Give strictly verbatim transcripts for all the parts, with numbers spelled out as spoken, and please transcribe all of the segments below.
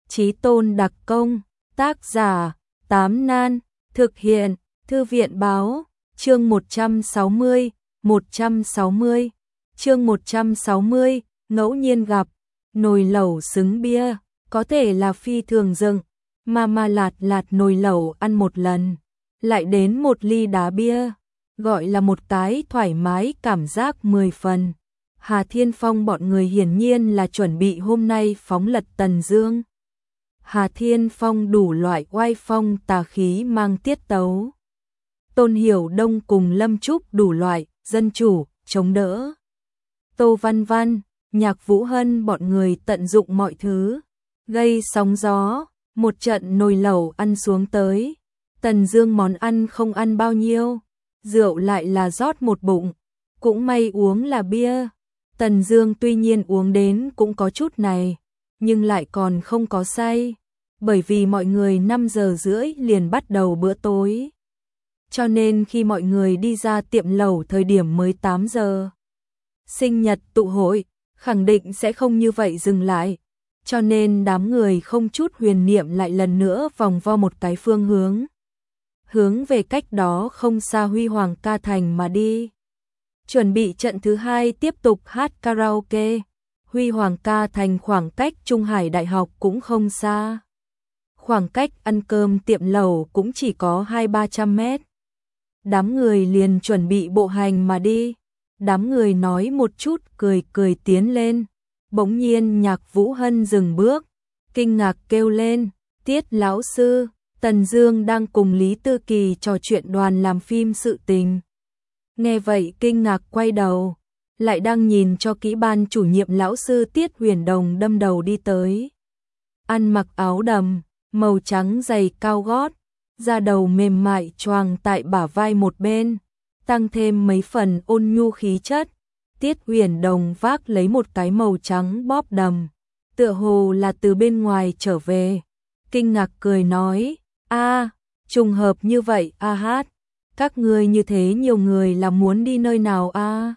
Chí tôn đặc công, tác giả, Tám Nan, thực hiện, Thư viện báo, chương một trăm sáu mươi, một trăm sáu mươi, chương một trăm sáu mươi, ngẫu nhiên gặp, nồi lẩu xứng bia, có thể là phi thường dựng, mà mà lạt lạt nồi lẩu ăn một lần, lại đến một ly đá bia, gọi là một cái thoải mái cảm giác mười phần. Hà Thiên Phong bọn người hiển nhiên là chuẩn bị hôm nay phóng lật Tần Dương. Hà Thiên Phong đủ loại oai phong tà khí mang tiết tấu. Tôn Hiểu Đông cùng Lâm Trúc đủ loại, dân chủ, chống đỡ. Tô Văn Văn, Nhạc Vũ Hân bọn người tận dụng mọi thứ, gây sóng gió, một trận nồi lẩu ăn xuống tới. Tần Dương món ăn không ăn bao nhiêu, rượu lại là rót một bụng, cũng may uống là bia. Tần Dương tuy nhiên uống đến cũng có chút này, nhưng lại còn không có say, bởi vì mọi người năm giờ rưỡi liền bắt đầu bữa tối. Cho nên khi mọi người đi ra tiệm lẩu thời điểm mới tám giờ. Sinh nhật tụ hội, khẳng định sẽ không như vậy dừng lại, cho nên đám người không chút huyền niệm lại lần nữa vòng vo một cái phương hướng. Hướng về cách đó không xa Huy Hoàng ca thành mà đi. Chuẩn bị trận thứ hai tiếp tục hát karaoke. Huy Hoàng ca thành khoảng cách Trung Hải Đại học cũng không xa. Khoảng cách ăn cơm tiệm lẩu cũng chỉ có hai ba trăm mét. Đám người liền chuẩn bị bộ hành mà đi. Đám người nói một chút cười cười tiến lên. Bỗng nhiên Nhạc Vũ Hân dừng bước, kinh ngạc kêu lên, Tiết lão sư, Tần Dương đang cùng Lý Tư Kỳ trò chuyện đoàn làm phim sự tình. Nghe vậy kinh ngạc quay đầu, lại đang nhìn cho kỹ ban chủ nhiệm lão sư Tiết Huyền Đồng đâm đầu đi tới. Ăn mặc áo đầm, màu trắng dày cao gót, da đầu mềm mại choàng tại bả vai một bên, tăng thêm mấy phần ôn nhu khí chất. Tiết Huyền Đồng vác lấy một cái màu trắng bóp đầm, tựa hồ là từ bên ngoài trở về, kinh ngạc cười nói, a, trùng hợp như vậy a hát, các ngươi như thế nhiều người là muốn đi nơi nào a?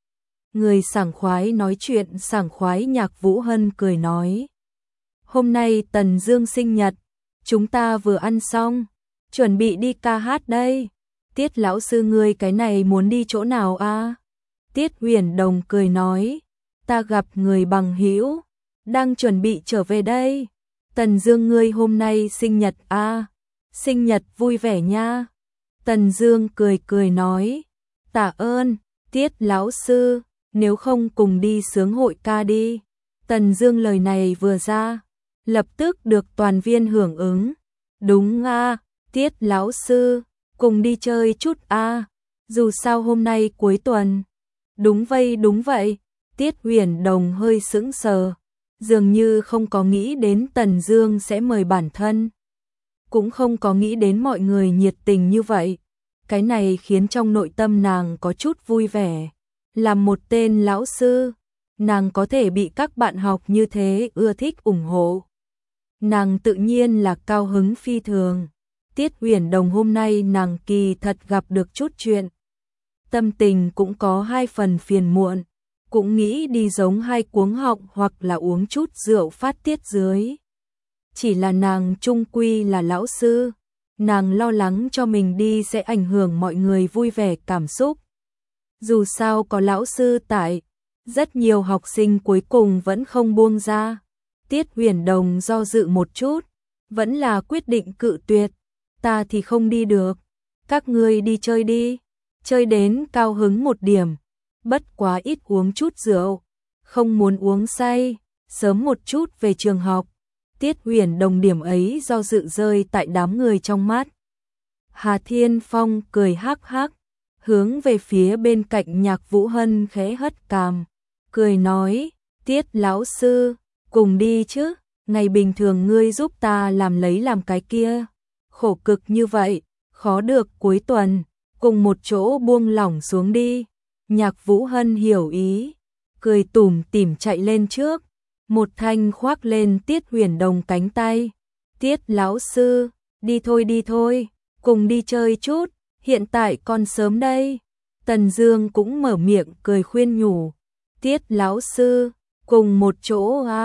Người sảng khoái nói chuyện sảng khoái. Nhạc Vũ Hân cười nói, hôm nay Tần Dương sinh nhật, chúng ta vừa ăn xong, chuẩn bị đi ca hát đây. Tiết lão sư ngươi cái này muốn đi chỗ nào a? Tiết Huyền Đồng cười nói, ta gặp người bằng hữu, đang chuẩn bị trở về đây. Tần Dương ngươi hôm nay sinh nhật a? Sinh nhật vui vẻ nha. Tần Dương cười cười nói, tạ ơn, Tiết lão sư, nếu không cùng đi sướng hội ca đi. Tần Dương lời này vừa ra, lập tức được toàn viên hưởng ứng. Đúng a, Tiết lão sư, cùng đi chơi chút a, dù sao hôm nay cuối tuần. Đúng vậy, đúng vậy. Tiết Huyền Đồng hơi sững sờ, dường như không có nghĩ đến Tần Dương sẽ mời bản thân, cũng không có nghĩ đến mọi người nhiệt tình như vậy. Cái này khiến trong nội tâm nàng có chút vui vẻ. Làm một tên lão sư, nàng có thể bị các bạn học như thế ưa thích ủng hộ, nàng tự nhiên là cao hứng phi thường. Tiết Huyền Đồng hôm nay nàng kỳ thật gặp được chút chuyện, tâm tình cũng có hai phần phiền muộn, cũng nghĩ đi giống hai cuống họng hoặc là uống chút rượu phát tiết dưới. Chỉ là nàng chung quy là lão sư, nàng lo lắng cho mình đi sẽ ảnh hưởng mọi người vui vẻ cảm xúc. Dù sao có lão sư tại, rất nhiều học sinh cuối cùng vẫn không buông ra. Tiết Huyền Đồng do dự một chút, vẫn là quyết định cự tuyệt, ta thì không đi được, các ngươi đi chơi đi, chơi đến cao hứng một điểm, bất quá ít uống chút rượu, không muốn uống say, sớm một chút về trường học. Tiết Huyền Đồng điểm ấy do dự rơi tại đám người trong mắt. Hà Thiên Phong cười hắc hắc, hướng về phía bên cạnh Nhạc Vũ Hân khẽ hất cằm, cười nói, Tiết lão sư, cùng đi chứ, ngày bình thường ngươi giúp ta làm lấy làm cái kia, khổ cực như vậy, khó được cuối tuần, cùng một chỗ buông lỏng xuống đi. Nhạc Vũ Hân hiểu ý, cười tủm tỉm chạy lên trước, một thanh khoác lên Tiết Huyền Đồng cánh tay. Tiết lão sư, đi thôi đi thôi, cùng đi chơi chút, hiện tại còn sớm đây. Tần Dương cũng mở miệng cười khuyên nhủ, Tiết lão sư, cùng một chỗ à,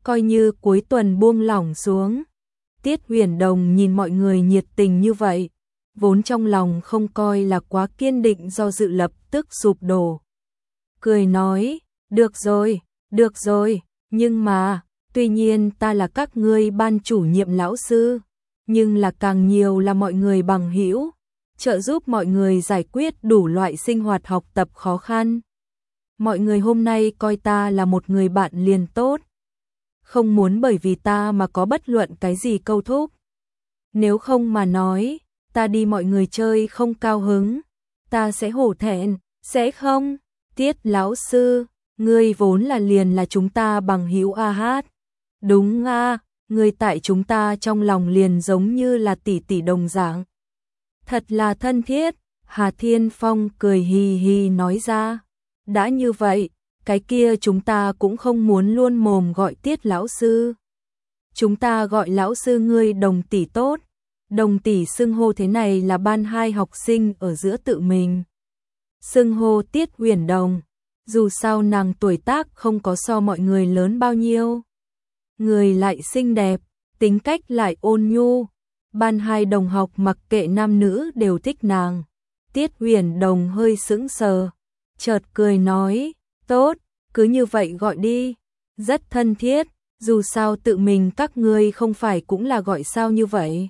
coi như cuối tuần buông lỏng xuống. Tiết Huyền Đồng nhìn mọi người nhiệt tình như vậy, vốn trong lòng không coi là quá kiên định do dự lập tức sụp đổ. Cười nói, được rồi, được rồi, nhưng mà, tuy nhiên ta là các ngươi ban chủ nhiệm lão sư, nhưng là càng nhiều là mọi người bằng hữu, trợ giúp mọi người giải quyết đủ loại sinh hoạt học tập khó khăn. Mọi người hôm nay coi ta là một người bạn liền tốt. Không muốn bởi vì ta mà có bất luận cái gì câu thúc. Nếu không mà nói, ta đi mọi người chơi không cao hứng, ta sẽ hổ thẹn, sẽ không? Tiết lão sư, ngươi vốn là liền là chúng ta bằng hữu a hát. Đúng a, ngươi tại chúng ta trong lòng liền giống như là tỷ tỷ đồng dạng. Thật là thân thiết, Hà Thiên Phong cười hì hì nói ra. Đã như vậy, cái kia chúng ta cũng không muốn luôn mồm gọi Tiết lão sư. Chúng ta gọi lão sư ngươi Đồng tỷ tốt. Đồng tỷ xưng hô thế này là ban hai học sinh ở giữa tự mình. Xưng hô Tiết Huyền Đồng, dù sao nàng tuổi tác không có so mọi người lớn bao nhiêu. Người lại xinh đẹp, tính cách lại ôn nhu. Ban hai đồng học mặc kệ nam nữ đều thích nàng. Tiết Huyền Đồng hơi sững sờ, chợt cười nói, tốt, cứ như vậy gọi đi, rất thân thiết, dù sao tự mình các ngươi không phải cũng là gọi sao như vậy.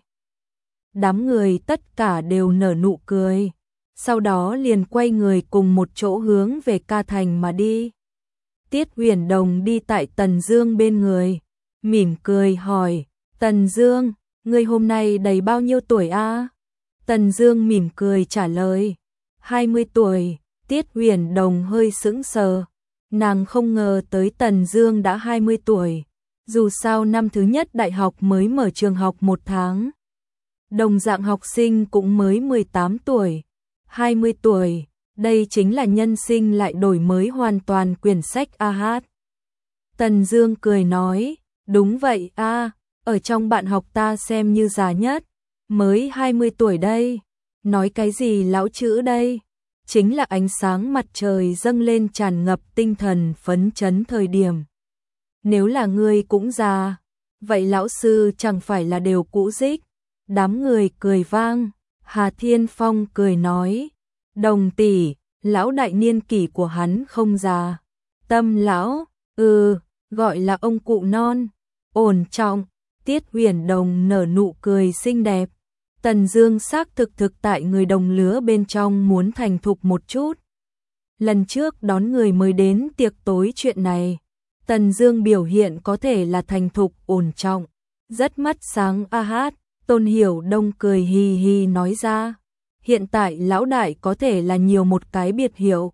Đám người tất cả đều nở nụ cười, sau đó liền quay người cùng một chỗ hướng về Ca Thành mà đi. Tiết Huyền Đồng đi tại Tần Dương bên người, mỉm cười hỏi, Tần Dương, ngươi hôm nay đầy bao nhiêu tuổi a? Tần Dương mỉm cười trả lời, hai mươi tuổi. Tiết Huyền Đồng hơi sững sờ, nàng không ngờ tới Tần Dương đã hai mươi tuổi, dù sao năm thứ nhất đại học mới mở trường học một tháng. Đồng dạng học sinh cũng mới mười tám tuổi, hai mươi tuổi, đây chính là nhân sinh lại đổi mới hoàn toàn quyển sách a hát. Tần Dương cười nói, đúng vậy a, ở trong bạn học ta xem như già nhất, mới hai mươi tuổi đây, nói cái gì lão chữ đây. Chính là ánh sáng mặt trời dâng lên tràn ngập tinh thần phấn chấn thời điểm. Nếu là ngươi cũng già, vậy lão sư chẳng phải là đều cũ rích. Đám người cười vang, Hà Thiên Phong cười nói, Đồng tỷ, lão đại niên kỷ của hắn không già. Tâm lão, ừ, gọi là ông cụ non, ổn trọng. Tiết Huyền Đồng nở nụ cười xinh đẹp. Tần Dương xác thực thực tại người đồng lứa bên trong muốn thành thục một chút. Lần trước đón người mới đến tiệc tối chuyện này, Tần Dương biểu hiện có thể là thành thục ổn trọng, rất mắt sáng a hát. Tôn Hiểu Đông cười hì hì nói ra, hiện tại lão đại có thể là nhiều một cái biệt hiệu.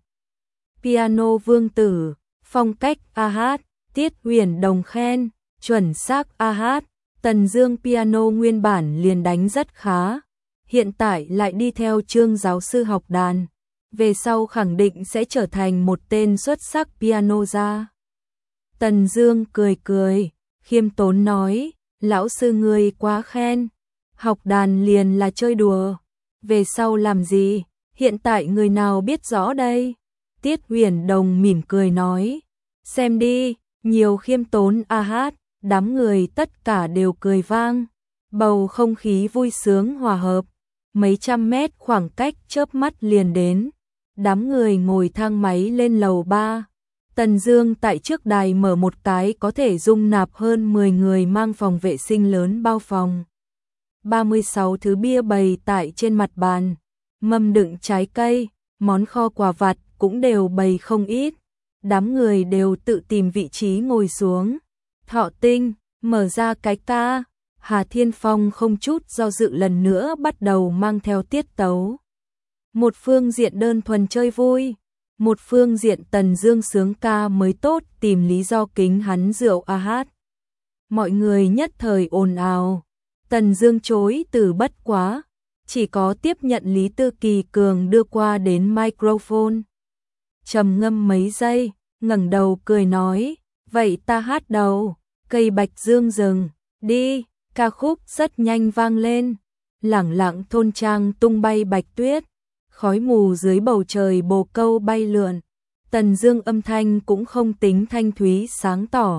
Piano vương tử, phong cách a hát, Tiết Huyền Đồng khen, chuẩn xác a hát. Tần Dương piano nguyên bản liền đánh rất khá, hiện tại lại đi theo Trương giáo sư học đàn, về sau khẳng định sẽ trở thành một tên xuất sắc piano gia. Tần Dương cười cười, khiêm tốn nói, lão sư ngươi quá khen, học đàn liền là chơi đùa, về sau làm gì, hiện tại người nào biết rõ đây. Tiết Huyền Đồng mỉm cười nói, xem đi, nhiều khiêm tốn a hát. Đám người tất cả đều cười vang, bầu không khí vui sướng hòa hợp, mấy trăm mét khoảng cách chớp mắt liền đến. Đám người ngồi thang máy lên lầu ba. Tần Dương tại trước đài mở một cái có thể dung nạp hơn mười người mang phòng vệ sinh lớn bao phòng. ba mươi sáu thứ bia bày tại trên mặt bàn, mâm đựng trái cây, món kho quà vặt cũng đều bày không ít. Đám người đều tự tìm vị trí ngồi xuống. Thọ Tinh, mở ra cái ca. Hà Thiên Phong không chút do dự lần nữa bắt đầu mang theo tiết tấu. Một phương diện đơn thuần chơi vui, một phương diện Tần Dương sướng ca mới tốt tìm lý do kính hắn rượu a hát. Mọi người nhất thời ồn ào. Tần Dương chối từ bất quá, chỉ có tiếp nhận Lý Tư Kỳ Cường đưa qua đến microphone. Trầm ngâm mấy giây, ngẩng đầu cười nói, vậy ta hát đầu. Cây bạch dương rừng, đi, ca khúc rất nhanh vang lên, lẳng lặng thôn trang tung bay bạch tuyết, khói mù dưới bầu trời bồ câu bay lượn, Tần Dương âm thanh cũng không tính thanh thúy sáng tỏ,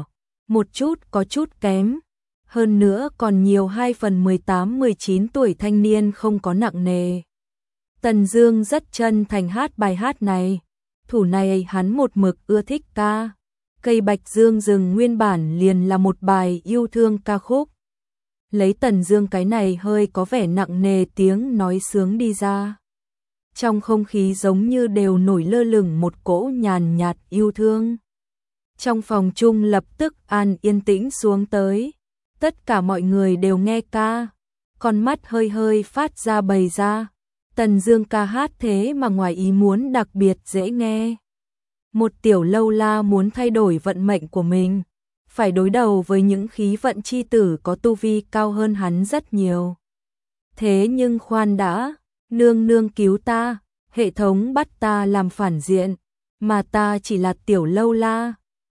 một chút có chút kém. Hơn nữa còn nhiều hai phần mười tám mười chín tuổi thanh niên không có nặng nề. Tần Dương rất chân thành hát bài hát này. Thủ này hắn một mực ưa thích ca. Cây bạch dương rừng nguyên bản liền là một bài yêu thương ca khúc. Lấy Tần Dương cái này hơi có vẻ nặng nề tiếng nói sướng đi ra. Trong không khí giống như đều nổi lơ lửng một cỗ nhàn nhạt yêu thương. Trong phòng chung lập tức an yên tĩnh xuống tới. Tất cả mọi người đều nghe ca. Con mắt hơi hơi phát ra bày ra. Tần Dương ca hát thế mà ngoài ý muốn đặc biệt dễ nghe. Một tiểu lâu la muốn thay đổi vận mệnh của mình, phải đối đầu với những khí vận chi tử có tu vi cao hơn hắn rất nhiều. Thế nhưng khoan đã, nương nương cứu ta, hệ thống bắt ta làm phản diện, mà ta chỉ là tiểu lâu la,